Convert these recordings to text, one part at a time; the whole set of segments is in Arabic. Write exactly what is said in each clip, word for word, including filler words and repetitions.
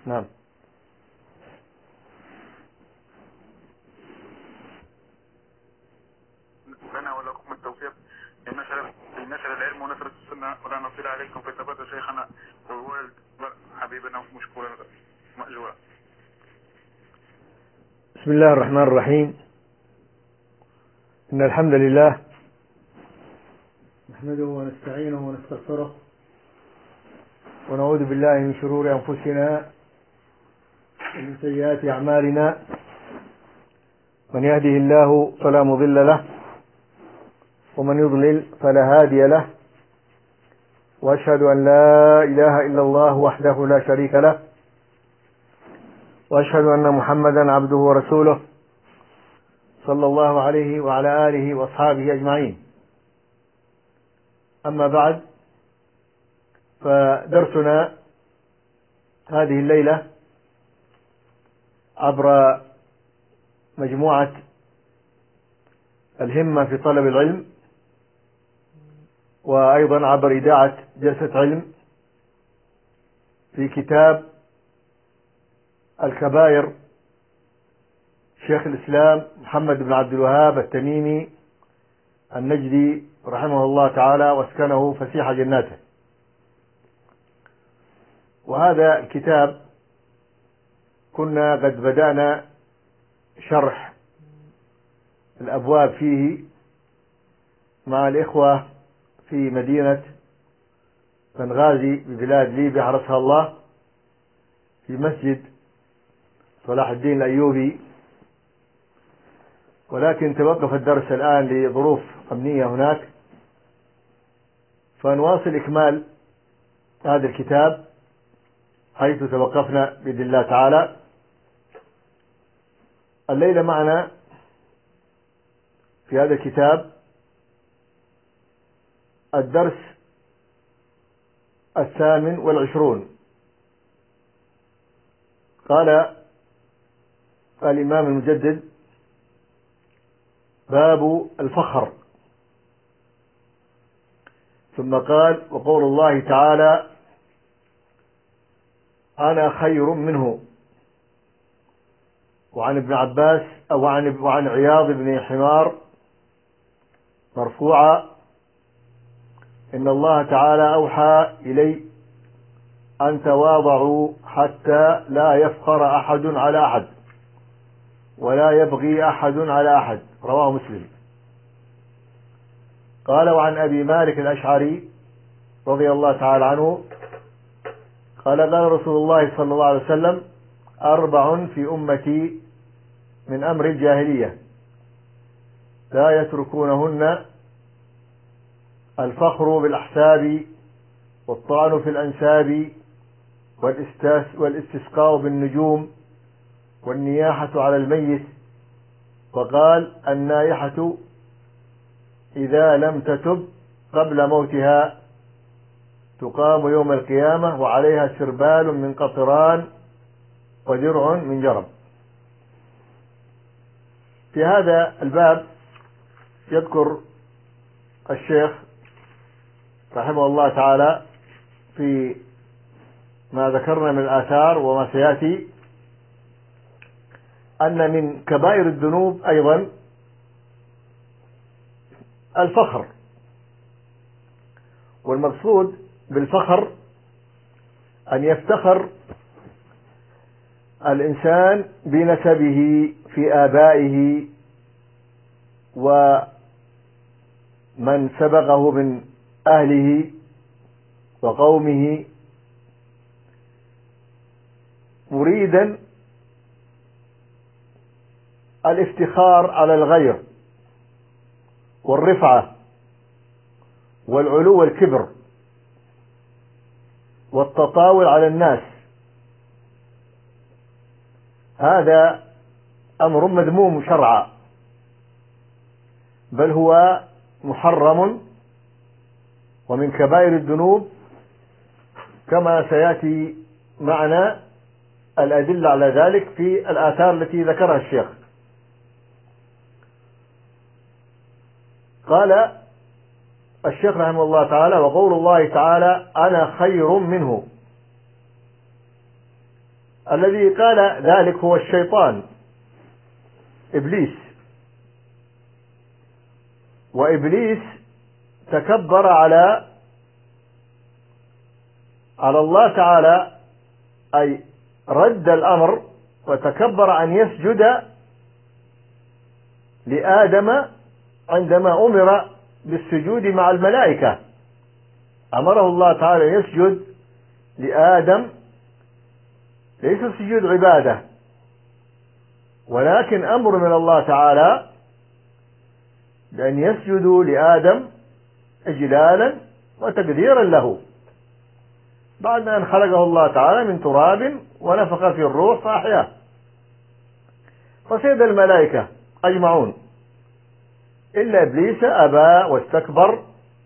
نعم. لنا ولكم التوفيق لنشر لنشر العلم ونشر السنة، ولا نصل عليكم في ثبات شيخنا ووالد حبيبنا مشكورا مأجورا. بسم الله الرحمن الرحيم. إن الحمد لله نحمده ونستعينه ونستغفره ونعوذ بالله من شرور أنفسنا ومن سيئات أعمالنا. من يهده الله فلا مضل له ومن يضلل فلا هادي له، وأشهد أن لا إله إلا الله وحده لا شريك له، وأشهد أن محمدا عبده ورسوله صلى الله عليه وعلى آله وأصحابه أجمعين. أما بعد، فدرسنا هذه الليلة عبر مجموعة الهمة في طلب العلم، وأيضا عبر إذاعة جلسة علم في كتاب الكبائر شيخ الإسلام محمد بن عبد الوهاب التميمي النجدي رحمه الله تعالى واسكنه فسيح جناته. وهذا الكتاب كنا قد بدأنا شرح الأبواب فيه مع الإخوة في مدينة بنغازي ببلاد ليبيا حرسها الله، في مسجد صلاح الدين الأيوبي، ولكن توقف الدرس الآن لظروف أمنية هناك، فنواصل إكمال هذا الكتاب حيث توقفنا بإذن الله تعالى. الليلة معنا في هذا الكتاب الدرس الثامن والعشرون. قال الإمام المجدد: باب الفخر. ثم قال: وقول الله تعالى: أنا خير منه. وعن ابن عباس أو عن وعن عياض بن حمار مرفوعا: إن الله تعالى أوحى إلي أن تواضعوا حتى لا يفخر أحد على أحد ولا يبغي أحد على أحد. رواه مسلم. قال: وعن أبي مالك الأشعري رضي الله تعالى عنه قال: قال رسول الله صلى الله عليه وسلم: أربع في أمتي من أمر الجاهلية لا يتركونهن: الفخر بالأحساب، والطعن في الأنساب، والاستسقاء بالنجوم، والنياحة على الميت. وقال: النائحة إذا لم تتب قبل موتها تقام يوم القيامة وعليها سربال من قطران ودرع من جرب. في هذا الباب يذكر الشيخ رحمه الله تعالى في ما ذكرنا من الآثار وما سيأتي أن من كبائر الذنوب أيضا الفخر. والمقصود بالفخر أن يفتخر الإنسان بنسبه في آبائه ومن سبقه من أهله وقومه، مريدا الافتخار على الغير والرفعة والعلو والكبر والتطاول على الناس. هذا أمر مذموم شرعا، بل هو محرم ومن كبائر الذنوب، كما سيأتي معنا الأدلة على ذلك في الآثار التي ذكرها الشيخ. قال الشيخ رحمه الله تعالى: وقول الله تعالى: أنا خير منه. الذي قال ذلك هو الشيطان إبليس. وإبليس تكبر على على الله تعالى، أي رد الأمر وتكبر أن يسجد لآدم عندما أمر بالسجود مع الملائكة. أمره الله تعالى أن يسجد لآدم، ليس سجود عبادة ولكن أمر من الله تعالى بأن يسجدوا لآدم إجلالا وتقديرا له، بعد أن خلقه الله تعالى من تراب ونفخ في الروح فأحياه. فسجد الملائكة أجمعون إلا إبليس أبى واستكبر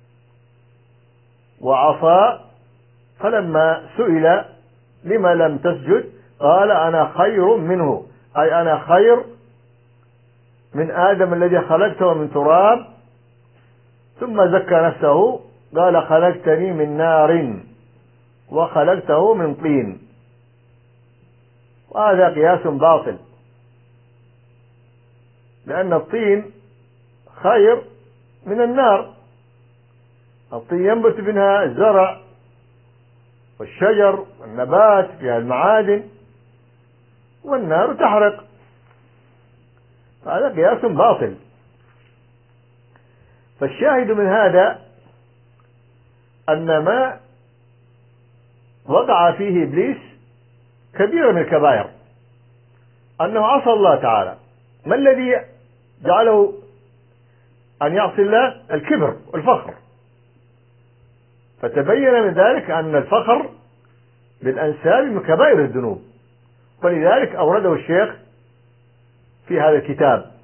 وعصى، فلما سئل لما لم تسجد قال أنا خير منه، أي أنا خير من آدم الذي خلقته من تراب، ثم زكى نفسه قال خلقتني من نار وخلقته من طين. وهذا قياس باطل، لأن الطين خير من النار. الطين ينبت منها الزرع والشجر والنبات فيها المعادن، والنار تحرق، هذا قياس باطل. فالشاهد من هذا أن ما وقع فيه إبليس كبيرة من الكبائر، أنه عصى الله تعالى. ما الذي جعله أن يعصي الله؟ الكبر والفخر. فتبين من ذلك أن الفخر بالأنساب من كبائر الذنوب، ولذلك أورده الشيخ في هذا الكتاب.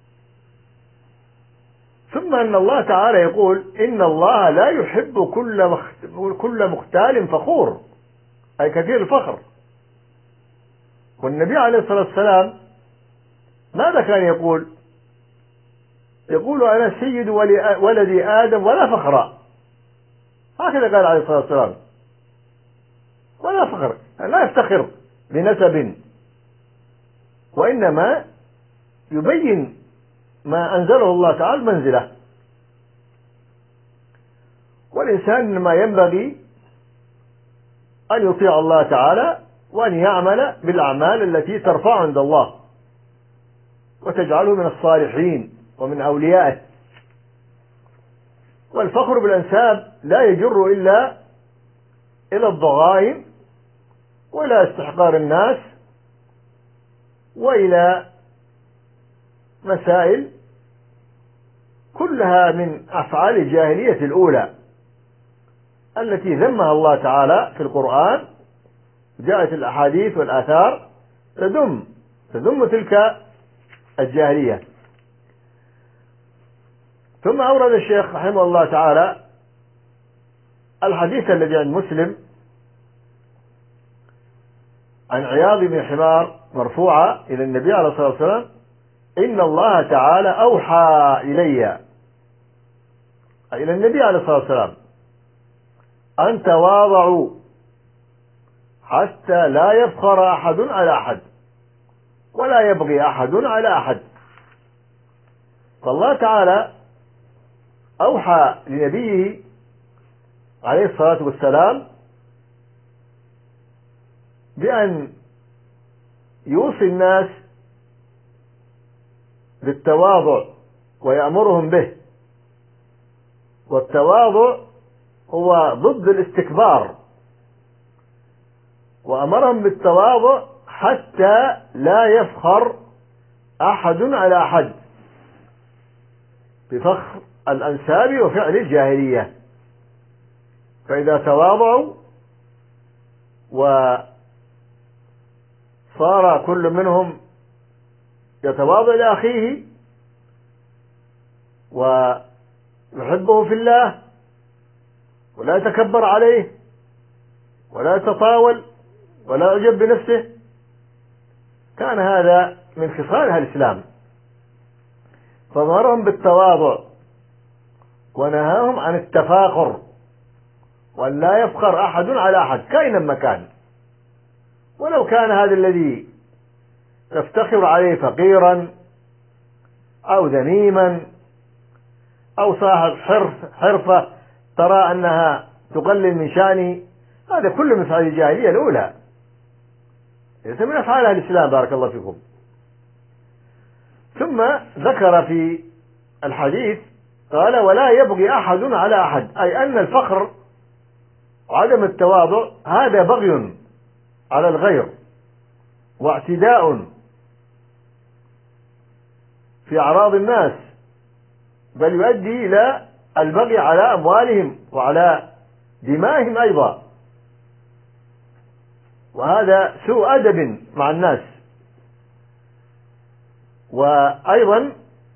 ثم أن الله تعالى يقول إن الله لا يحب كل كل مختال فخور، أي كثير الفخر. والنبي عليه الصلاة والسلام ماذا كان يقول؟ يقول أنا سيد ولد آدم ولا فخر، هكذا قال عليه الصلاة والسلام، ولا فخر، لا يفتخر بنسب، وإنما يبين ما أنزله الله تعالى منزله. والإنسان ما ينبغي أن يطيع الله تعالى وأن يعمل بالأعمال التي ترفع عند الله وتجعله من الصالحين ومن أوليائه. والفخر بالأنساب لا يجر إلا إلى الضغائن وإلى استحقار الناس وإلى مسائل كلها من أفعال الجاهلية الأولى التي ذمها الله تعالى في القرآن. جاءت الأحاديث والآثار تذم تذم تلك الجاهلية. ثم أورد الشيخ رحمه الله تعالى الحديث الذي عند مسلم عن عياض بن حمار مرفوعة إلى النبي عليه الصلاة والسلام إن الله تعالى أوحى إلي، إلى النبي عليه الصلاة والسلام، أن تواضعوا حتى لا يفخر أحد على أحد ولا يبغي أحد على أحد. فالله تعالى أوحى لنبيه عليه الصلاة والسلام بأن يوصي الناس بالتواضع ويأمرهم به. والتواضع هو ضد الاستكبار، وأمرهم بالتواضع حتى لا يفخر أحد على أحد بفخر الأنساب وفعل الجاهلية. فإذا تواضعوا وصار كل منهم يتواضع لأخيه ويحبه في الله ولا يتكبر عليه ولا يتطاول ولا يعجب بنفسه، كان هذا من خصال الإسلام. فأمرهم بالتواضع ونهاهم عن التفاخر وأن لا يفخر أحد على أحد كائنا مكان. ولو كان هذا الذي تفتخر عليه فقيرا أو ذميما أو صاحب حرف حرفة ترى أنها تقلل من شأنه، هذا كله من أفعال الجاهلية الأولى، ليس من أفعال الإسلام. بارك الله فيكم. ثم ذكر في الحديث قال: ولا يبغي أحد على أحد، أي أن الفخر وعدم التواضع هذا بغي على الغير واعتداء في أعراض الناس، بل يؤدي إلى البغي على أموالهم وعلى دمائهم أيضا، وهذا سوء أدب مع الناس. وأيضا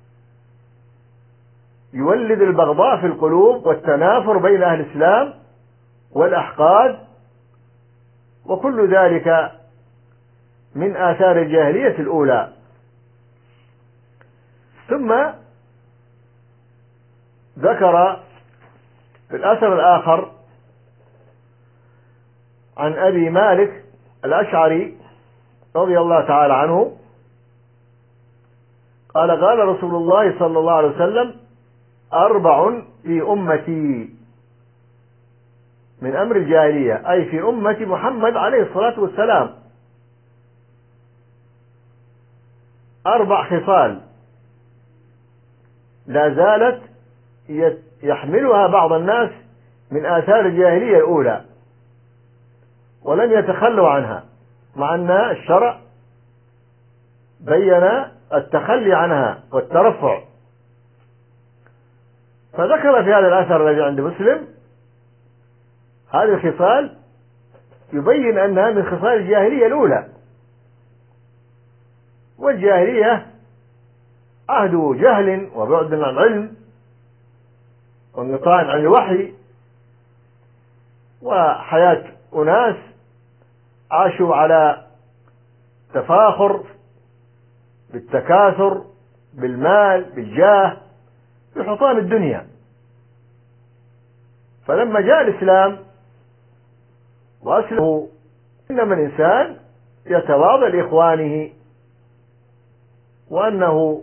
يولد البغضاء في القلوب والتنافر بين أهل الإسلام والأحقاد، وكل ذلك من آثار الجاهلية الأولى. ثم ذكر في الأثر الآخر عن أبي مالك الأشعري رضي الله تعالى عنه قال: قال رسول الله صلى الله عليه وسلم: أربع في أمتي من أمر الجاهلية، أي في أمة محمد عليه الصلاة والسلام، أربع خصال لا زالت يحملها بعض الناس من آثار الجاهلية الأولى ولم يتخلوا عنها، مع أن الشرع بين التخلي عنها والترفع. فذكر في هذا الأثر الذي عند مسلم هذه الخصال يبين أنها من خصال الجاهلية الأولى، والجاهلية عهد جهل وبعد عن العلم وانقطاع عن الوحي، وحياة أناس عاشوا على تفاخر بالتكاثر بالمال بالجاه بحطام الدنيا. فلما جاء الإسلام وأسلموا إنما الإنسان يتواضع لإخوانه، وأنه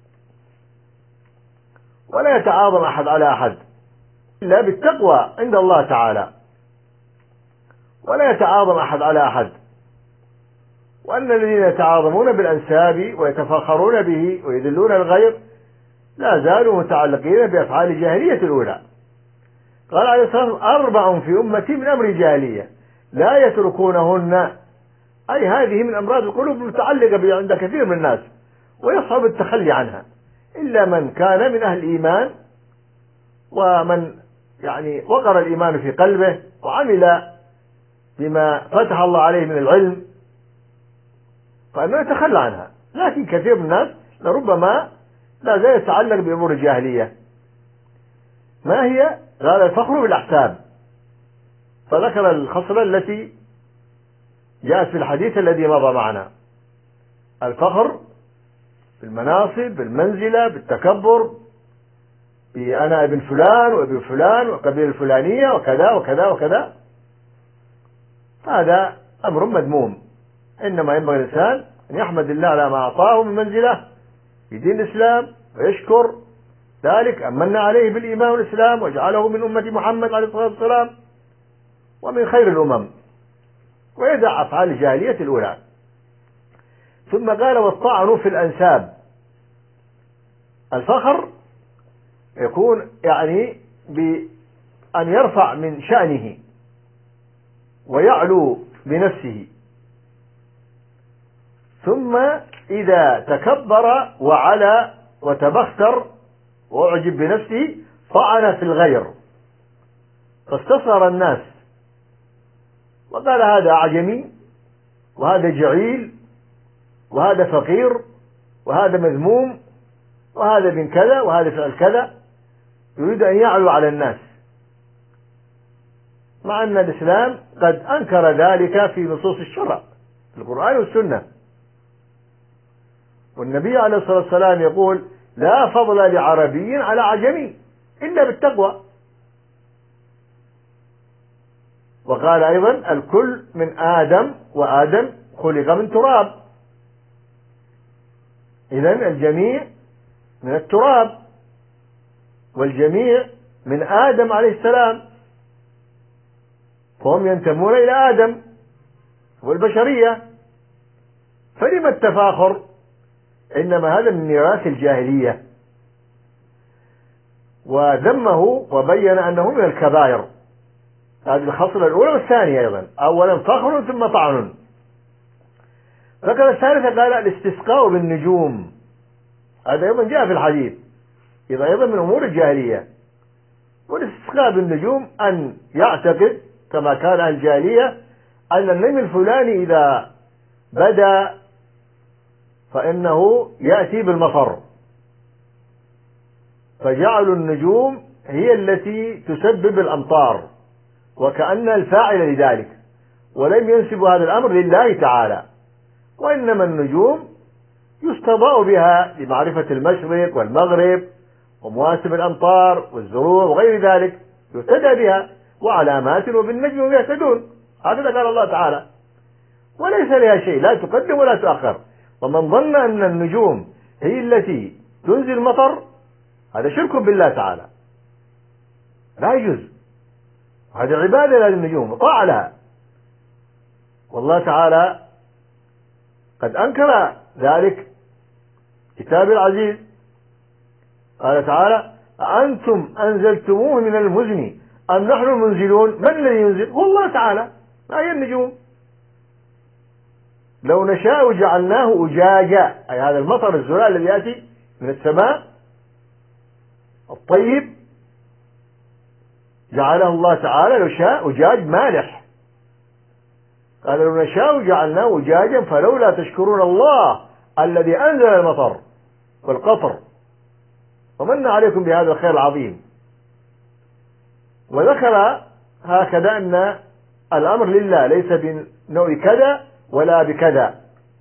ولا يتعاظم أحد على أحد إلا بالتقوى عند الله تعالى، ولا يتعاظم أحد على أحد، وأن الذين يتعاظمون بالأنساب ويتفاخرون به ويذلون الغير لا زالوا متعلقين بأفعال الجاهلية الأولى. قال عليه الصلاة والسلام: أربع في أمتي من أمر الجاهلية لا يتركونهن، أي هذه من أمراض القلوب المتعلقة عند كثير من الناس ويصعب التخلي عنها، إلا من كان من أهل الإيمان ومن يعني وقر الإيمان في قلبه وعمل بما فتح الله عليه من العلم فإنه يتخلى عنها. لكن كثير من الناس لربما لا زال يتعلق بأمور الجاهلية. ما هي؟ قال: الفخر بالأحساب، فذكر الخصلة التي جاءت في الحديث الذي مضى معنا: الفخر بالمناصب بالمنزلة بالتكبر، بأنا ابن فلان وابن فلان وقبيلة الفلانية وكذا وكذا وكذا. هذا أمر مذموم، إنما ينبغي الإنسان أن يحمد الله على ما أعطاه من منزلة في دين الإسلام ويشكر ذلك، أمن عليه بالإيمان والإسلام وجعله من أمة محمد عليه الصلاة والسلام ومن خير الأمم، ويدع أفعال الجاهلية الأولى. ثم قال: والطعن في الأنساب. الفخر يكون يعني بأن يرفع من شأنه ويعلو بنفسه، ثم إذا تكبر وعلى وتبختر وأعجب بنفسه طعن في الغير فاستصغر الناس وقال: هذا أعجمي وهذا جعيل وهذا فقير وهذا مذموم وهذا من كذا وهذا فعل كذا، يريد أن يعلو على الناس، مع أن الإسلام قد أنكر ذلك في نصوص الشرع في القرآن والسنة. والنبي عليه الصلاة والسلام يقول: لا فضل لعربي على عجمي إلا بالتقوى. وقال أيضا الكل من آدم وآدم خلق من تراب. إذن الجميع من التراب، والجميع من آدم عليه السلام، فهم ينتمون إلى آدم والبشرية، فلما التفاخر؟ إنما هذا من ميراث الجاهلية. وذمه وبين أنه من الكبائر. هذه الخصلة الأولى والثانية أيضا، أولا فخر ثم طعن. ذكر الثالثة قال الاستسقاء بالنجوم، هذا أيضا جاء في الحديث، إذا أيضا من أمور الجاهلية. والاستسقاء بالنجوم أن يعتقد كما كان أهل الجاهلية أن النجم الفلاني إذا بدا فإنه يأتي بالمطر، فجعلوا النجوم هي التي تسبب الأمطار وكأن الفاعل لذلك، ولم ينسبوا هذا الأمر لله تعالى، وإنما النجوم يستضاء بها لمعرفة المشرق والمغرب ومواسم الأمطار والزروع وغير ذلك، يهتدى بها وعلامات وبالنجم هم يهتدون، هكذا قال الله تعالى، وليس لها شيء، لا تقدم ولا تؤخر. ومن ظن أن النجوم هي التي تنزل المطر هذا شرك بالله تعالى، لا يجوز، هذه عبادة للنجوم وطاعة لها، والله تعالى قد أنكر ذلك كتاب العزيز. قال تعالى أأنتم أنزلتموه من المزن أم نحن المنزلون؟ من الذي ينزل؟ هو الله تعالى، ما هي النجوم. لو نشاء جعلناه أجاجا، أي هذا المطر الزلال الذي يأتي من السماء الطيب جعله الله تعالى لو شاء أجاج مالح. قال لو نشاء جعلناه أجاجا فلولا تشكرون الله الذي أنزل المطر والقطر ومن عليكم بهذا الخير العظيم. وذكر هكذا أن الأمر لله ليس بنوع كذا ولا بكذا،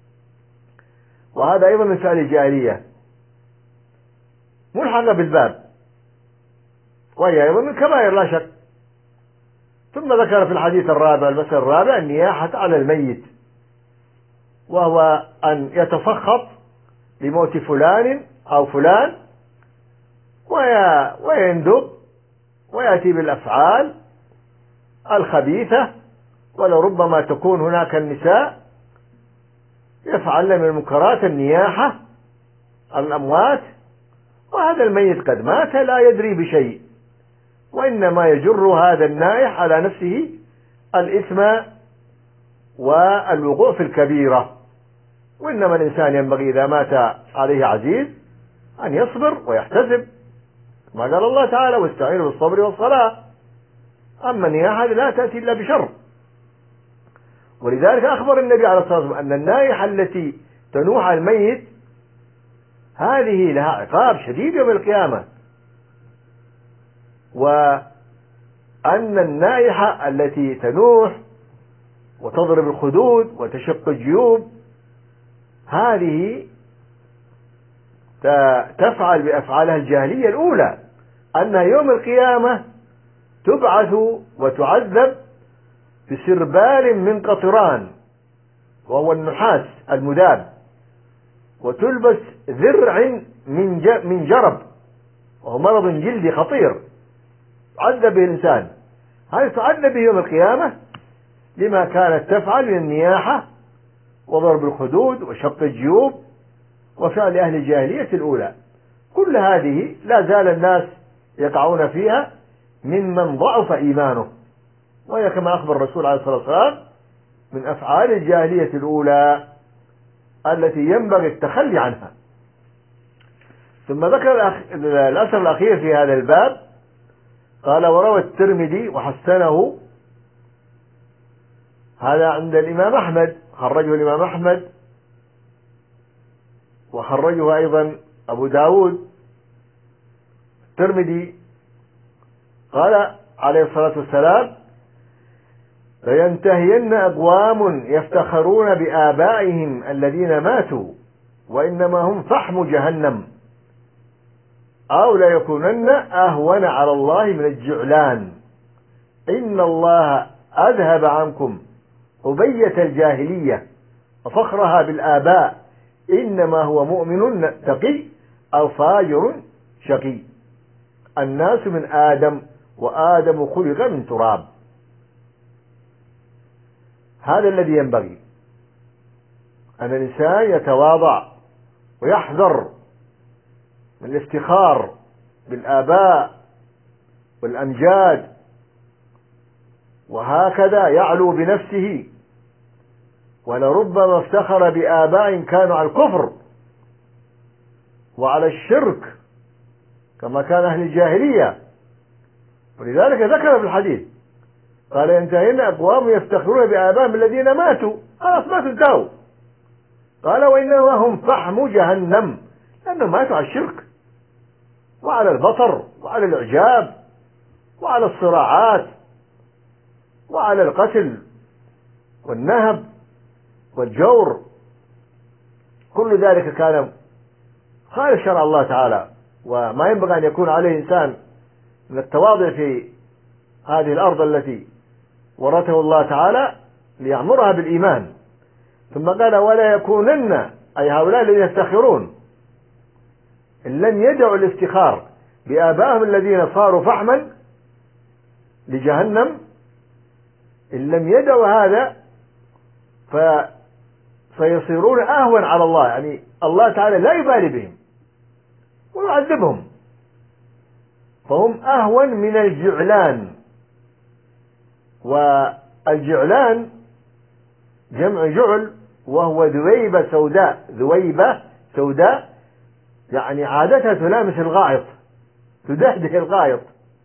وهذا أيضا من فعل الجاهلية ملحقة بالباب، وهي أيضا من كبائر لا شك. ثم ذكر في الحديث الرابع المسألة الرابع النياحة على الميت، وهو أن يتفخط لموت فلان أو فلان ويندب ويأتي بالأفعال الخبيثة، ولربما تكون هناك النساء يفعلن من المنكرات النياحة على الأموات، وهذا الميت قد مات لا يدري بشيء، وإنما يجر هذا النائح على نفسه الإثم والوقوع في الكبيرة. وإنما الإنسان ينبغي إذا مات عليه عزيز أن يصبر ويحتسب، ما قال الله تعالى واستعينوا بالصبر والصلاة. أما النياحة لا تأتي إلا بشر، ولذلك أخبر النبي عليه الصلاة والسلام أن النائحة التي تنوح الميت هذه لها عقاب شديد يوم القيامة، وأن النائحة التي تنوح وتضرب الخدود وتشق الجيوب هذه تفعل بأفعالها الجاهلية الأولى، أنها يوم القيامة تبعث وتعذب بسربال من قطران وهو النحاس المذاب، وتلبس ذرع من من جرب وهو مرض جلدي خطير تعذب به الإنسان. هذه تعذب به يوم القيامة لما كانت تفعل من النياحة وضرب الخدود وشق الجيوب وفعل أهل الجاهلية الأولى. كل هذه لا زال الناس يقعون فيها ممن ضعف إيمانه، وهي كما أخبر الرسول عليه الصلاة والسلام من أفعال الجاهلية الأولى التي ينبغي التخلي عنها. ثم ذكر الأثر الأخير في هذا الباب، قال وروى الترمذي وحسنه، هذا عند الإمام أحمد، خرجه الإمام أحمد وخرجه أيضا أبو داود. الترمذي قال عليه الصلاة والسلام لينتهين أقوام يفتخرون بآبائهم الذين ماتوا وإنما هم فحم جهنم، أو لا يكونن أهون على الله من الجعلان، إن الله أذهب عنكم أبية الجاهلية وفخرها بالآباء إنما هو مؤمن تقي أو فاجر شقي. الناس من آدم وآدم خلق من تراب. هذا الذي ينبغي أن الإنسان يتواضع ويحذر من الافتخار بالآباء والأمجاد، وهكذا يعلو بنفسه، ولربما افتخر بآباء كانوا على الكفر وعلى الشرك كما كان أهل الجاهلية. ولذلك ذكر في الحديث قال ينتهين أقوام يفتخرون بآبائهم الذين ماتوا، خلاص ماتوا انتهوا. قال وإنما هم فحم جهنم، لأنهم ماتوا على الشرك وعلى البطر وعلى الإعجاب وعلى الصراعات وعلى القتل والنهب والجور. كل ذلك كان خارج شرع الله تعالى، وما ينبغي أن يكون عليه إنسان من التواضع في هذه الأرض التي ورثه الله تعالى ليعمرها بالإيمان. ثم قال ولا يكونن، أي هؤلاء الذين يفتخرون إن لم يدعوا الافتخار بآبائهم الذين صاروا فحما لجهنم، إن لم يدعوا هذا فسيصيرون أهون على الله، يعني الله تعالى لا يبالي بهم ويعذبهم، فهم أهون من الجعلان. والجعلان جمع جعل، وهو ذويبة سوداء، ذويبة سوداء يعني عادتها تلامس الغائط، تدهده الغائط،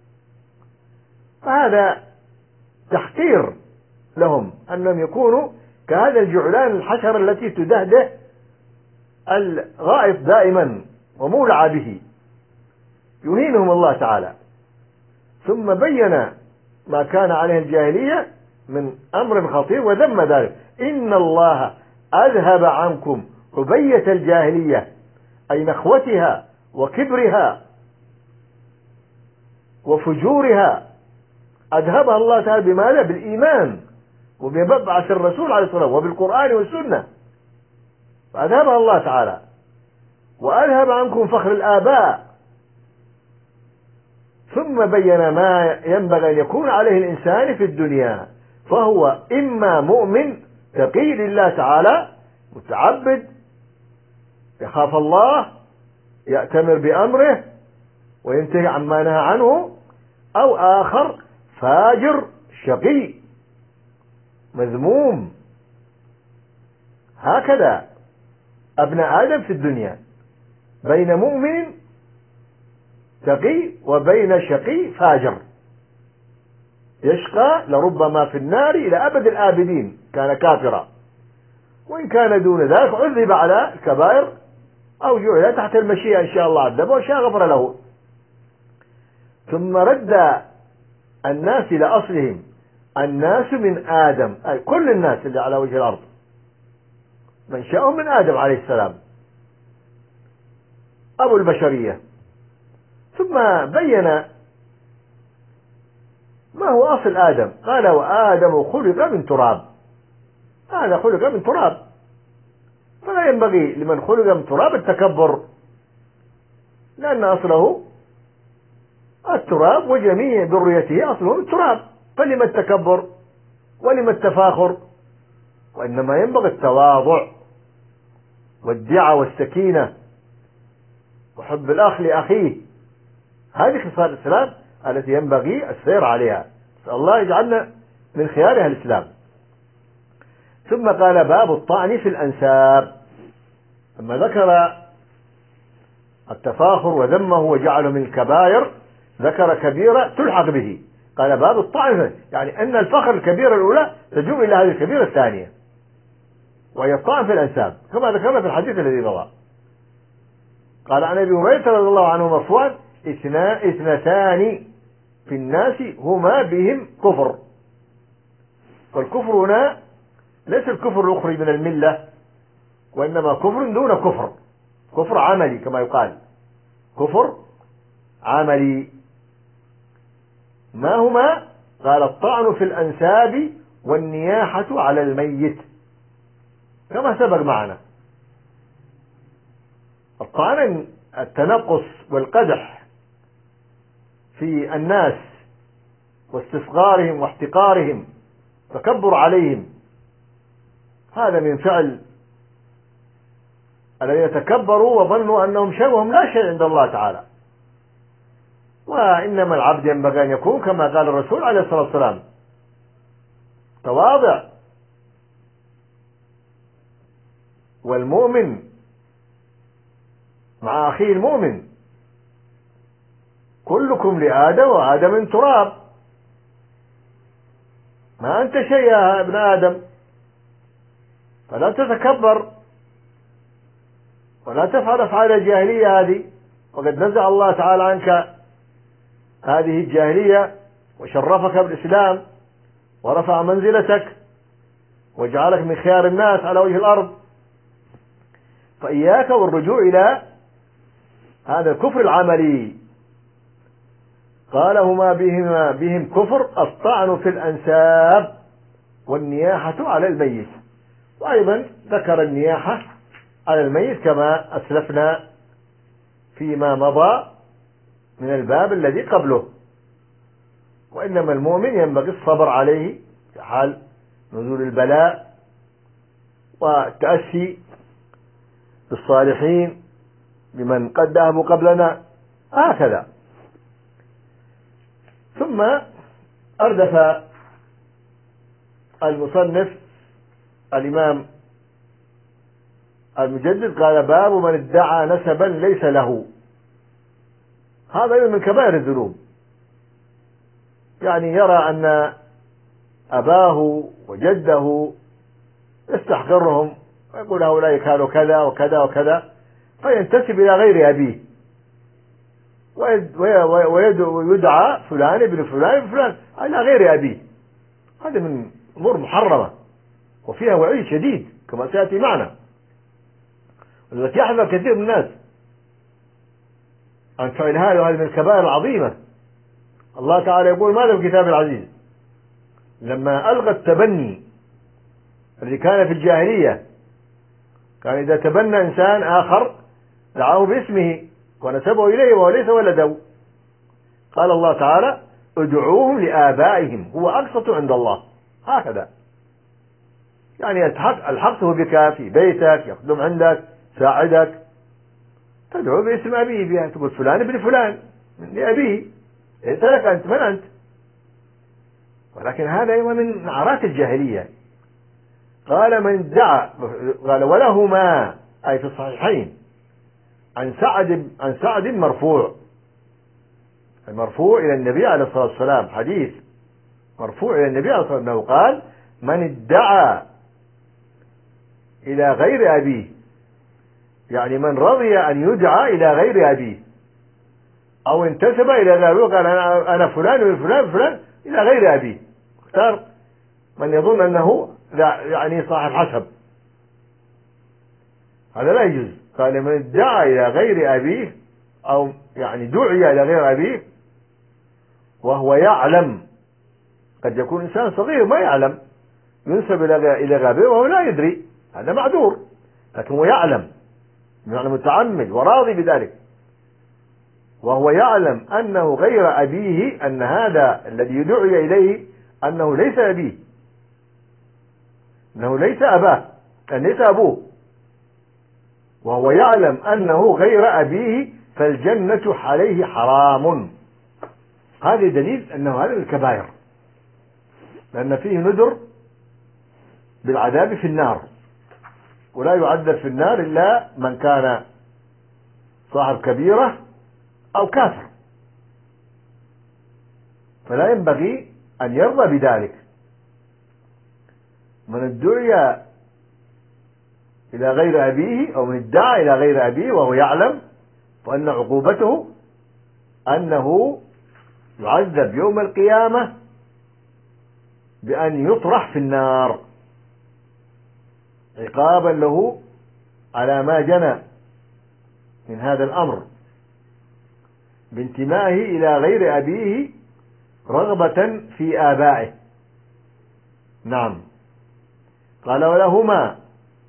فهذا تحقير لهم أنهم يكونوا كهذا الجعلان، الحشرة التي تدهده الغائط دائما ومولع به، يهينهم الله تعالى. ثم بين ما كان عليه الجاهلية من أمر خطير وذم ذلك. إن الله أذهب عنكم حبية الجاهلية، أي نخوتها وكبرها وفجورها، أذهبها الله تعالى بماذا؟ بالإيمان وبمبعث الرسول عليه الصلاة والسلام وبالقرآن والسنة، فأذهبها الله تعالى. وأذهب عنكم فخر الآباء. ثم بين ما ينبغي أن يكون عليه الإنسان في الدنيا، فهو إما مؤمن تقي لله تعالى متعبد يخاف الله يأتمر بأمره وينتهي عما نهى عنه، أو آخر فاجر شقي مذموم. هكذا أبناء آدم في الدنيا، بين مؤمن تقي وبين شقي فاجر. يشقى لربما في النار إلى أبد الآبدين، كان كافرا، وإن كان دون ذلك عذب على الكبائر أو جعل تحت المشيئة إن شاء الله عذبه وشاء غفر له. ثم رد الناس إلى أصلهم، الناس من آدم، أي كل الناس اللي على وجه الأرض منشأهم من آدم عليه السلام أبو البشرية. ثم بين ما هو أصل آدم، قال وآدم خلق من تراب. هذا خلق من تراب، فلا ينبغي لمن خلق من تراب التكبر، لأن أصله التراب وجميع ذريته أصلهم التراب، فلما التكبر ولما التفاخر؟ وإنما ينبغي التواضع والدعة والسكينة وحب الأخ لأخيه. هذه خصال الإسلام التي ينبغي السير عليها. نسأل الله يجعلنا من خيار أهل الإسلام. ثم قال باب الطعن في الأنساب. لما ذكر التفاخر وذمه وجعله من الكبائر، ذكر كبيرة تلحق به، قال باب الطعن، يعني أن الفخر الكبيرة الأولى تجوب إلى هذه الكبيرة الثانية، وهي الطعن في الأنساب كما ذكرنا في الحديث الذي رواه. قال عن أبي هريرة رضي الله عنه مرفوعا اثنتان في الناس هما بهم كفر. والكفر هنا ليس الكفر الأخرج من الملة، وإنما كفر دون كفر، كفر عملي كما يقال، كفر عملي. ما هما؟ قال الطعن في الأنساب والنياحة على الميت كما سبق معنا. الطعن التنقص والقدح في الناس واستصغارهم واحتقارهم، تكبر عليهم، هذا من فعل الذين تكبروا وظنوا أنهم شيء وهم لا شيء عند الله تعالى. وإنما العبد ينبغي أن يكون كما قال الرسول عليه الصلاة والسلام تواضع. والمؤمن مع أخيه المؤمن كلكم لآدم وآدم من تراب، ما أنت شيء يا ابن آدم، فلا تتكبر ولا تفعل أفعال الجاهلية هذه، وقد نزع الله تعالى عنك هذه الجاهلية وشرفك بالإسلام ورفع منزلتك وجعلك من خيار الناس على وجه الأرض. فإياك والرجوع إلى هذا الكفر العملي. قال هما بهما بهم كفر الطعن في الأنساب والنياحة على الميت. وأيضا ذكر النياحة على الميت كما أسلفنا فيما مضى من الباب الذي قبله. وإنما المؤمن ينبغي الصبر عليه في حال نزول البلاء والتأسي بالصالحين بمن قد ذهبوا قبلنا هكذا. ثم أردف المصنف الإمام المجدد قال باب من ادعى نسبا ليس له. هذا من كبائر الذنوب، يعني يرى أن أباه وجده يستحقرهم ويقول هؤلاء كانوا كذا وكذا وكذا، فينتسب إلى غير أبيه ويدعى فلان ابن فلان ابن فلان إلى غير أبيه. هذا من أمور محرمة وفيها وعيد شديد كما سيأتي معنا، والتي يحذر كثير من الناس عن فعل هذا، وهذه من الكبائر العظيمة. الله تعالى يقول ماذا في كتاب العزيز لما ألغى التبني الذي كان في الجاهلية، كان إذا تبنى إنسان آخر دعاه باسمه ونسبه إليه وهو ليس ولده. قال الله تعالى ادعوهم لآبائهم هو أقسط عند الله. هكذا يعني ألحقته بك في بيتك، يخدم عندك، ساعدك، تدعو باسم أبيه بها، تقول فلان ابن فلان لأبيه، ليس لك أنت، من أنت؟ ولكن هذا أيضا من عارات الجاهلية. قال من ادعى، قال ولهما أي في الصحيحين عن سعد عن سعد مرفوع، المرفوع إلى النبي عليه الصلاة والسلام، حديث مرفوع إلى النبي عليه الصلاة والسلام أنه قال من ادعى إلى غير أبيه، يعني من رضي أن يدعى إلى غير أبيه أو انتسب إلى غير أبيه، قال أنا أنا فلان من فلان فلان إلى غير أبيه، اختار من يظن أنه يعني صاحب حسب، هذا لا يجوز. قال من ادعى إلى غير أبيه أو يعني دعي إلى غير أبيه وهو يعلم، قد يكون إنسان صغير ما يعلم ينسب إلى غير أبيه وهو لا يدري، هذا معذور، لكن هو يعلم، يعني متعمد وراضي بذلك، وهو يعلم أنه غير أبيه، أن هذا الذي يدعي إليه أنه ليس أبيه، أنه ليس أباه، أن ليس أبوه، وهو يعلم أنه غير أبيه فالجنة عليه حرام. هذا دليل أنه هذا الكبائر، لأن فيه نذر بالعذاب في النار، ولا يعذب في النار إلا من كان صاحب كبيرة أو كافر، فلا ينبغي أن يرضى بذلك. من ادعي إلى غير أبيه أو من ادعى إلى غير أبيه وهو يعلم فأن عقوبته أنه يعذب يوم القيامة بأن يطرح في النار عقابا له على ما جنى من هذا الأمر بانتمائه إلى غير أبيه رغبة في آبائه. نعم. قال ولهما،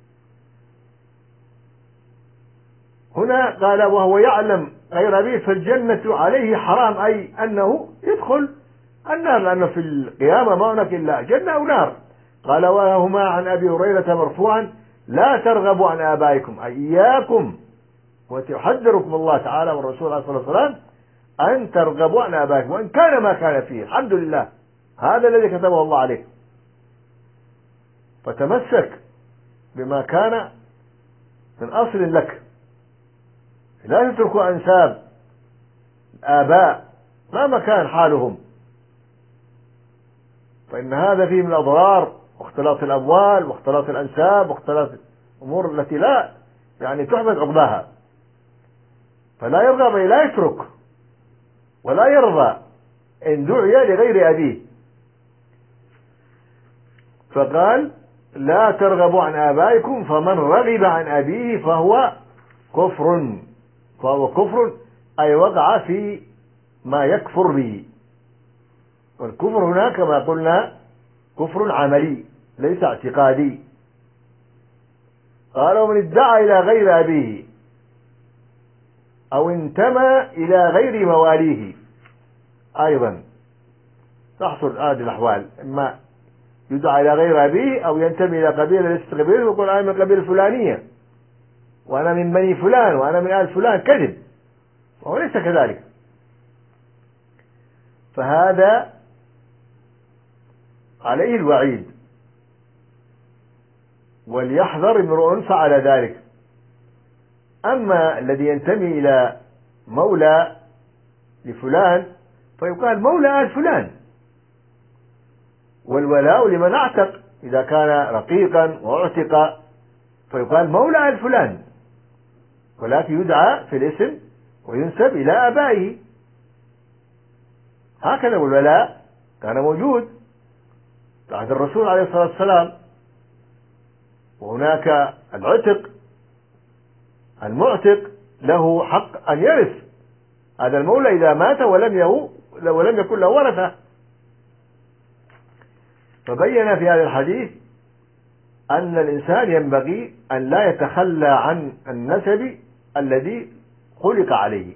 هنا قال وهو يعلم غير أبيه فالجنة عليه حرام، أي أنه يدخل النار، لأنه في القيامة ما هناك إلا جنة أو نار. قال ولهما عن أبي هريرة مرفوعا لا ترغبوا عن آبائكم، أي إياكم وتحذركم الله تعالى والرسول عليه الصلاة والسلام أن ترغبوا عن آبائكم وإن كان ما كان فيه. الحمد لله هذا الذي كتبه الله عليك، فتمسك بما كان من أصل لك، لا تتركوا أنساب الآباء مهما كان حالهم، فإن هذا فيه من الأضرار واختلاط الأموال واختلاط الأنساب واختلاط الأمور التي لا يعني تحمد عقباها. فلا يرغب، لا يترك ولا يرضى إن دعي لغير أبيه. فقال لا ترغبوا عن آبائكم فمن رغب عن أبيه فهو كفر، فهو كفر أي وقع في ما يكفر به. والكفر هنا كما قلنا كفر عملي ليس اعتقادي. قال ومن ادعى إلى غير أبيه أو انتمى إلى غير مواليه، أيضا تحصل هذه الأحوال، إما يدعى إلى غير أبيه أو ينتمي إلى قبيلة ليست قبيلة ويقول أنا من القبيلة الفلانية وأنا من بني فلان وأنا من آل فلان، كذب، وهو ليس كذلك. فهذا عليه الوعيد، وليحذر امرؤ فعل ذلك. أما الذي ينتمي إلى مولى لفلان فيقال مولى آل فلان، والولاء لمن اعتق، إذا كان رقيقا واعتق فيقال مولى آل فلان، ولكن يدعى في الاسم وينسب إلى آبائه. هكذا الولاء كان موجود بعد الرسول عليه الصلاة والسلام. وهناك العتق، المعتق له حق أن يرث هذا المولى إذا مات ولم يهو ولم يكن له ورثة. فبين في هذا الحديث أن الإنسان ينبغي أن لا يتخلى عن النسب الذي خلق عليه.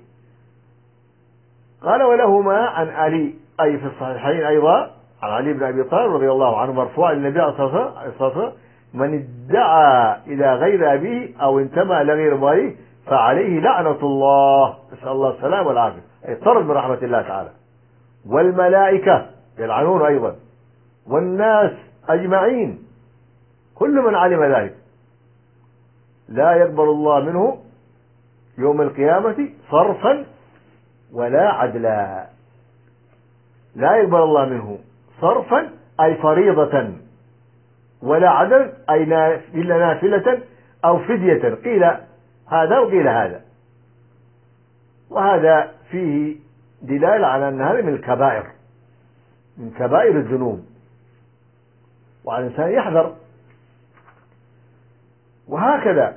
قال ولهما عن علي، أي في الصحيحين أيضا عن علي بن أبي طالب رضي الله عنه مرفوعا للنبي عليه الصلاة والسلام من ادعى إلى غير أبيه أو انتمى إلى غير مواليه فعليه لعنة الله، نسأل الله السلام والعافية، أي طرد من رحمة الله تعالى، والملائكة يلعنون أيضا، والناس أجمعين، كل من علم ذلك لا يقبل الله منه يوم القيامة صرفا ولا عدلا. لا يقبل الله منه صرفا أي فريضة، ولا عدل أي إلا نافلة أو فدية، قيل هذا وقيل هذا. وهذا فيه دلالة على أن هذا من الكبائر، من كبائر الذنوب، وعلى الإنسان يحذر. وهكذا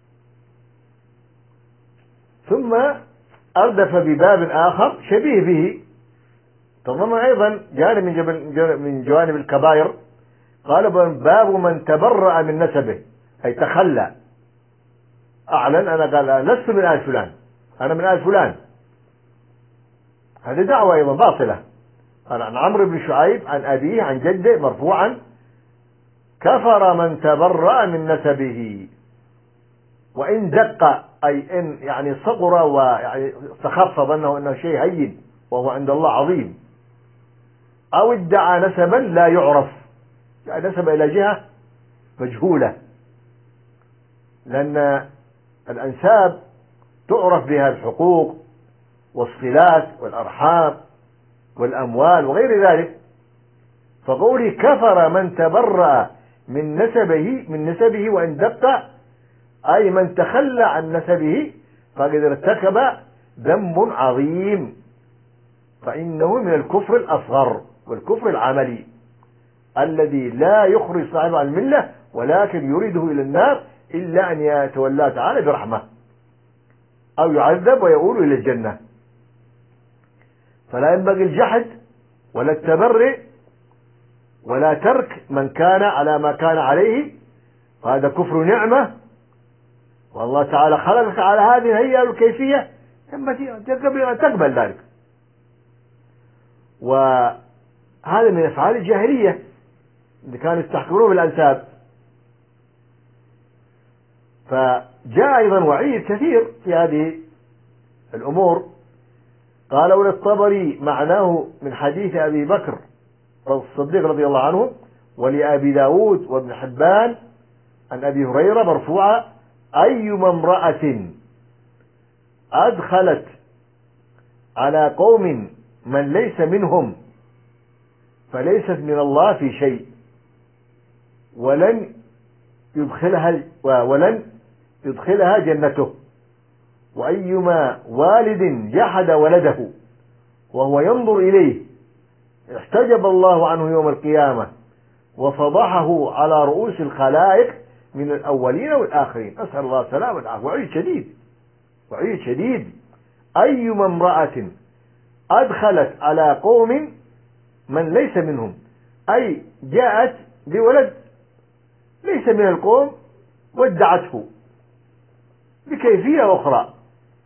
ثم أردف بباب آخر شبيه به تضمن أيضا جانب من جوانب الكبائر. قال باب من تبرأ من نسبه، أي تخلى، أعلن أنا قال لست من آل فلان، أنا من آل فلان، هذه دعوة أيضا باطلة. قال عن عمرو بن شعيب عن أبيه عن جده مرفوعا كفر من تبرأ من نسبه وإن دق، أي إن يعني صغر ويعني استخف ظنه أنه شيء هين وهو عند الله عظيم، أو ادعى نسبا لا يعرف، يعني نسب إلى جهة مجهولة، لأن الأنساب تعرف بها الحقوق والصلات والأرحام والأموال وغير ذلك. فقوله كفر من تبرأ من نسبه من نسبه وإن دق، أي من تخلى عن نسبه فقد ارتكب ذنب عظيم، فإنه من الكفر الأصغر والكفر العملي الذي لا يخرج صاحبه عن الملة ولكن يريده إلى النار إلا أن يتولى تعالى برحمة أو يعذب ويؤول إلى الجنة. فلا ينبغي الجحد ولا التبرئ ولا ترك من كان على ما كان عليه، وهذا كفر نعمة. والله تعالى خلقك على هذه الهيئة والكيفية، ثم تقبل ذلك. وهذا من أفعال الجاهلية اللي كانوا يستحقرون بالأنساب. فجاء أيضا وعيد كثير في هذه الأمور. قال أولى الطبري معناه من حديث أبي بكر الصديق رضي الله عنه ولأبي داود وابن حبان عن أبي هريرة مرفوعة: أيما امرأة أدخلت على قوم من ليس منهم فليست من الله في شيء ولن يدخلها ولن يدخلها جنته. وأيما والد جحد ولده وهو ينظر إليه احتجب الله عنه يوم القيامة وفضحه على رؤوس الخلائق من الأولين والآخرين. أسأل الله السلامة والعافية. وعيد شديد، وعيد شديد. أيما امرأة أدخلت على قوم من ليس منهم، أي جاءت بولد ليس من القوم وادعته بكيفية أخرى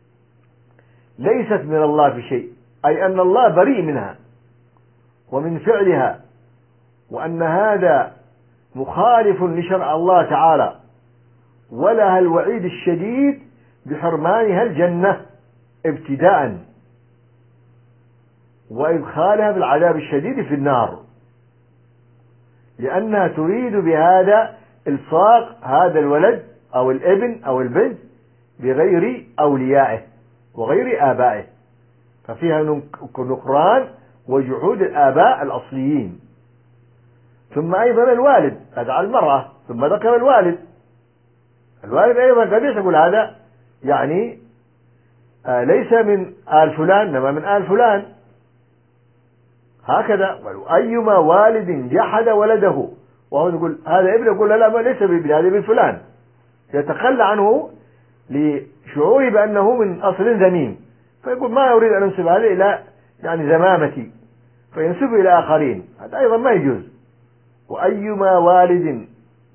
ليست من الله في شيء، أي أن الله بريء منها ومن فعلها، وأن هذا مخالف لشرع الله تعالى، ولها الوعيد الشديد بحرمانها الجنة ابتداء وإدخالها بالعذاب الشديد في النار، لأنها تريد بهذا إلصاق هذا الولد أو الابن أو البنت بغير أوليائه وغير آبائه، ففيها نكران وجحود الآباء الأصليين. ثم أيضا الوالد، هذا على المرأة، ثم ذكر الوالد. الوالد أيضا قد يقول هذا يعني آه ليس من آل فلان إنما من آل فلان، هكذا. أيما والد جحد ولده وهو يقول هذا ابن، يقول لا ما ليس بابن، هذا ابن فلان، يتخلى عنه لشعوره بأنه من أصل ذميم، فيقول ما أريد أن أنسب هذا إلى يعني زمامتي فينسب إلى آخرين، هذا أيضا ما يجوز. وأيما والد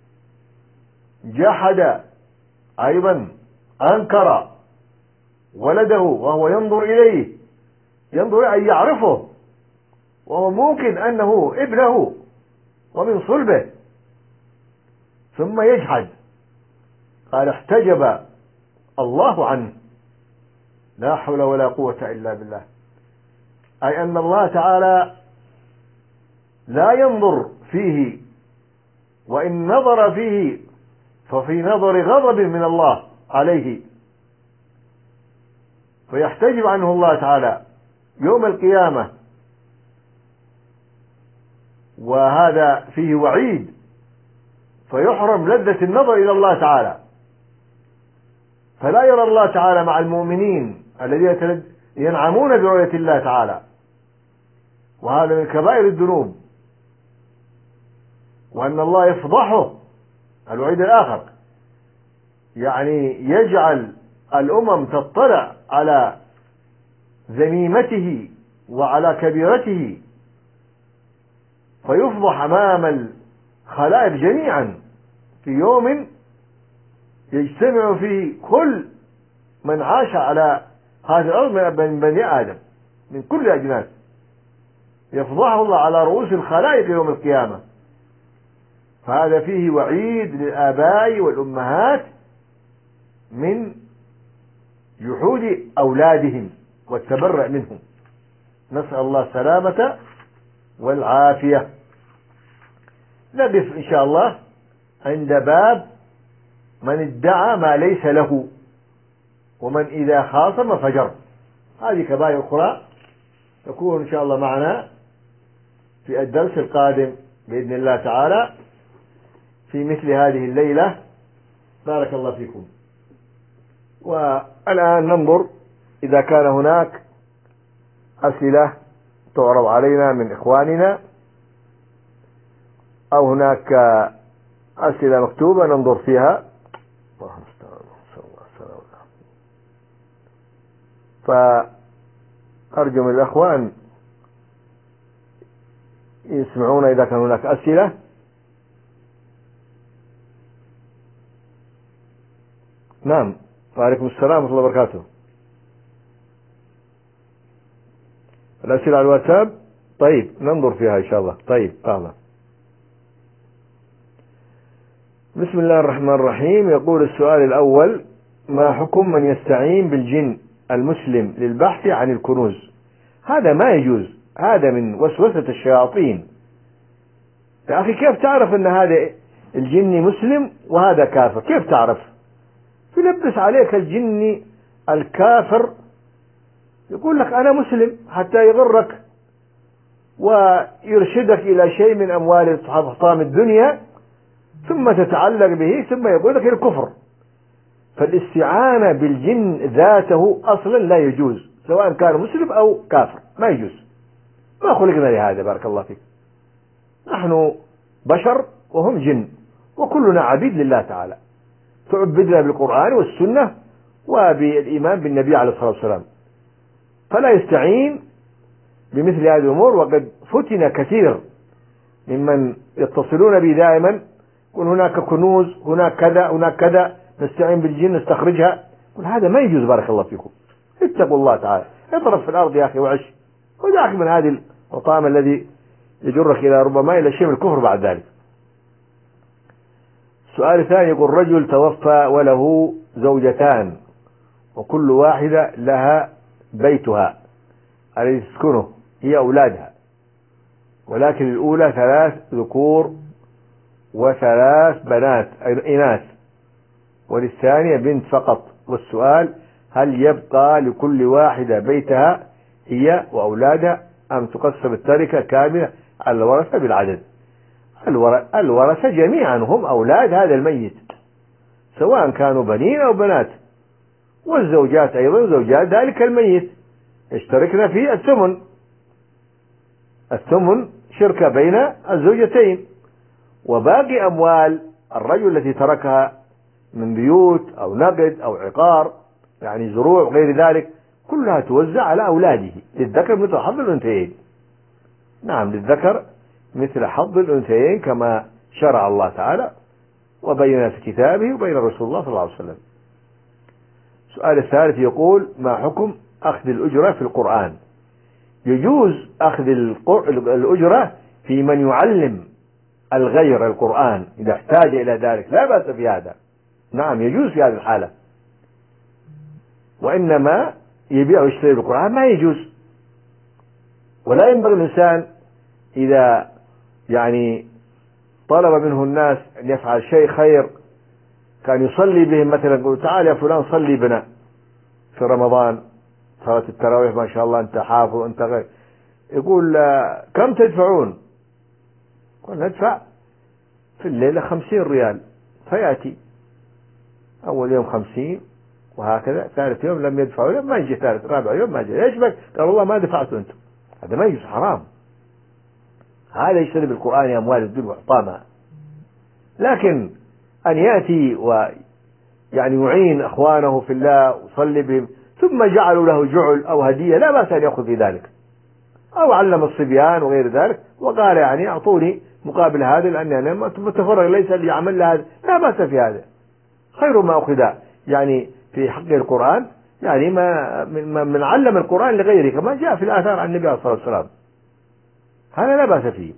جحد أيضا أنكر ولده وهو ينظر إليه، ينظر أن يعرفه وهو ممكن أنه ابنه ومن صلبه، ثم يجحد، قال احتجب الله عنه. لا حول ولا قوة إلا بالله. أي أن الله تعالى لا ينظر فيه، وإن نظر فيه ففي نظر غضب من الله عليه، فيحتجب عنه الله تعالى يوم القيامة، وهذا فيه وعيد، فيحرم لذة النظر إلى الله تعالى، فلا يرى الله تعالى مع المؤمنين الذين ينعمون برؤية الله تعالى، وهذا من كبائر الذنوب، وأن الله يفضحه. الوعيد الآخر يعني يجعل الأمم تطلع على ذميمته وعلى كبيرته، فيفضح أمام الخلائق جميعا في يوم يجتمع فيه كل من عاش على هذه الأرض من بني آدم من كل الأجناس، يفضحه الله على رؤوس الخلائق يوم القيامة. فهذا فيه وعيد للآباء والأمهات من جحود أولادهم والتبرع منهم. نسأل الله السلامة والعافية. نقف إن شاء الله عند باب من ادعى ما ليس له ومن إذا خاصم فجر. هذه كبائر أخرى تكون إن شاء الله معنا في الدرس القادم بإذن الله تعالى في مثل هذه الليلة. بارك الله فيكم. والآن ننظر إذا كان هناك أسئلة تعرض علينا من إخواننا أو هناك أسئلة مكتوبة ننظر فيها. فأرجو من الأخوان يسمعون إذا كان هناك أسئلة. نعم. وعليكم السلام ورحمة الله وبركاته. الأسئلة على الواتساب. طيب ننظر فيها إن شاء الله. طيب فعلا. بسم الله الرحمن الرحيم. يقول السؤال الأول: ما حكم من يستعين بالجن المسلم للبحث عن الكنوز؟ هذا ما يجوز، هذا من وسوسة الشياطين. يا أخي كيف تعرف أن هذا الجني مسلم وهذا كافر؟ كيف تعرف؟ يلبس عليك الجني الكافر يقول لك أنا مسلم حتى يغرك ويرشدك إلى شيء من أموال حطام الدنيا، ثم تتعلق به ثم يقول لك الكفر. فالاستعانة بالجن ذاته أصلا لا يجوز، سواء كان مسلم أو كافر، ما يجوز. ما خلقنا لهذا. بارك الله فيك. نحن بشر وهم جن، وكلنا عبيد لله تعالى، تعبدنا بالقرآن والسنة وبالإيمان بالنبي عليه الصلاة والسلام. فلا يستعين بمثل هذه الأمور. وقد فتن كثير ممن يتصلون بي دائما يقول هناك كنوز، هناك كذا، هناك كذا، نستعين بالجن نستخرجها. قل هذا ما يجوز. بارك الله فيكم. اتقوا الله تعالى. اضرب في الأرض يا أخي وعش، ودعك من هذه الحطام الذي يجرك إلى ربما إلى شيء من الكفر بعد ذلك. السؤال الثاني يقول: رجل توفى وله زوجتان وكل واحدة لها بيتها الذي تسكنه هي أولادها، ولكن الأولى ثلاث ذكور وثلاث بنات إناث، وللثانية بنت فقط. والسؤال: هل يبقى لكل واحدة بيتها هي وأولادها أم تقسم التركة كاملة على الورثة بالعدد؟ الورثة جميعا هم أولاد هذا الميت، سواء كانوا بنين أو بنات، والزوجات أيضا زوجات ذلك الميت يشتركن في الثمن. الثمن شركة بين الزوجتين. وباقي أموال الرجل التي تركها من بيوت أو نقد أو عقار، يعني زروع وغير ذلك، كلها توزع على أولاده. للذكر مثل حظ الأنثيين. نعم، للذكر مثل حظ الأنثيين كما شرع الله تعالى وبين في كتابه وبين رسول الله صلى الله عليه وسلم. السؤال الثالث يقول: ما حكم أخذ الأجرة في القرآن؟ يجوز أخذ الأجرة في من يعلم الغير القرآن إذا احتاج إلى ذلك، لا بأس في هذا. نعم يجوز في هذه الحالة. وإنما يبيع ويشتري بالقرآن ما يجوز. ولا ينبغي الإنسان إذا يعني طلب منه الناس أن يفعل شيء خير، كان يصلي بهم مثلا، يقول تعال يا فلان صلي بنا في رمضان صلاة التراويح ما شاء الله أنت حافظ أنت غير، يقول كم تدفعون؟ قل ندفع في الليلة خمسين ريال. فيأتي أول يوم خمسين وهكذا، ثالث يوم لم يدفعوا، ما يجي ثالث، رابع يوم ما يجي. ايش بك؟ قال والله ما دفعتوا أنتم. هذا ما يجوز، حرام. هذا يشتري بالقرآن يا أموال الدنيا وحطامها. لكن أن يأتي ويعني يعين أخوانه في الله وصلي بهم ثم جعلوا له جعل أو هدية، لا بأس أن يأخذ في ذلك. أو علم الصبيان وغير ذلك وقال يعني أعطوني مقابل هذا لأني أنا متفرغ ليس لي عمل هذا، لا بأس في هذا. خير ما أخذ يعني في حق القرآن، يعني ما من علم القرآن لغيره كما جاء في الآثار عن النبي عليه الصلاة والسلام، هذا لا بأس فيه.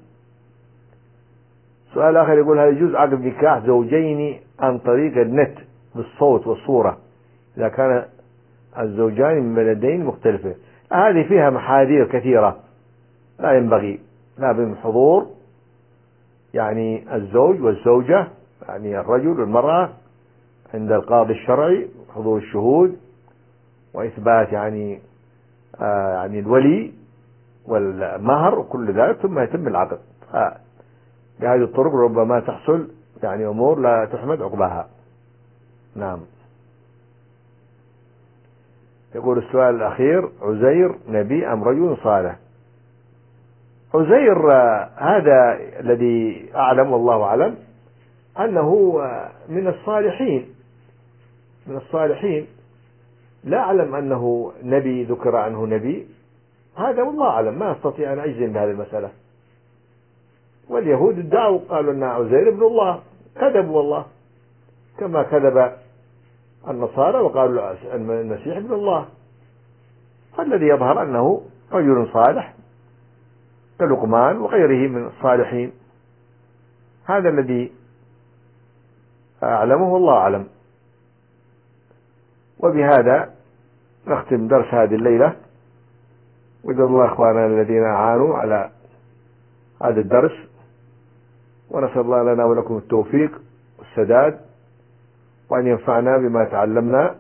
سؤال آخر يقول: هل يجوز عقد نكاح زوجين عن طريق النت بالصوت والصورة إذا كان الزوجان من بلدين مختلفة؟ هذه فيها محاذير كثيرة، لا ينبغي، لا من حضور يعني الزوج والزوجة، يعني الرجل والمرأة عند القاضي الشرعي، حضور الشهود وإثبات يعني آه يعني الولي والمهر وكل ذلك، ثم يتم العقد. بهذه الطرق ربما تحصل يعني أمور لا تحمد عقباها. نعم. يقول السؤال الأخير: عزير نبي أم رجل صالح؟ عزير هذا الذي أعلم والله أعلم أنه من الصالحين، من الصالحين، لا أعلم أنه نبي ذكر عنه نبي، هذا والله أعلم، ما أستطيع أن أجزم بهذه المسألة. واليهود ادعوا قالوا أن عزير ابن الله، كذبوا والله، كما كذب النصارى وقالوا المسيح ابن الله. فالذي يظهر أنه رجل صالح كلقمان وغيره من الصالحين، هذا الذي أعلمه والله أعلم. وبهذا نختم درس هذه الليلة، وجزا الله إخواننا الذين أعانوا على هذا الدرس، ونسأل الله لنا ولكم التوفيق والسداد، وأن ينفعنا بما تعلمنا،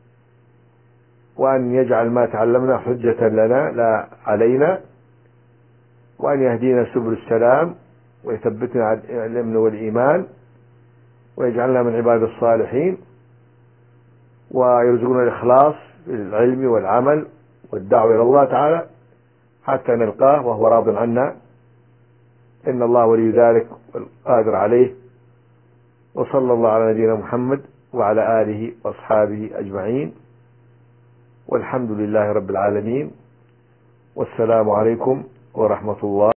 وأن يجعل ما تعلمنا حجة لنا لا علينا، وأن يهدينا سبل السلام، ويثبتنا على الأمن والإيمان، ويجعلنا من عباد الصالحين، ويرزقنا الإخلاص في العلم والعمل والدعوة إلى الله تعالى حتى نلقاه وهو راض عنا، إن الله ولي ذلك والقادر عليه. وصلى الله على نبينا محمد وعلى آله وأصحابه أجمعين، والحمد لله رب العالمين، والسلام عليكم ورحمة الله.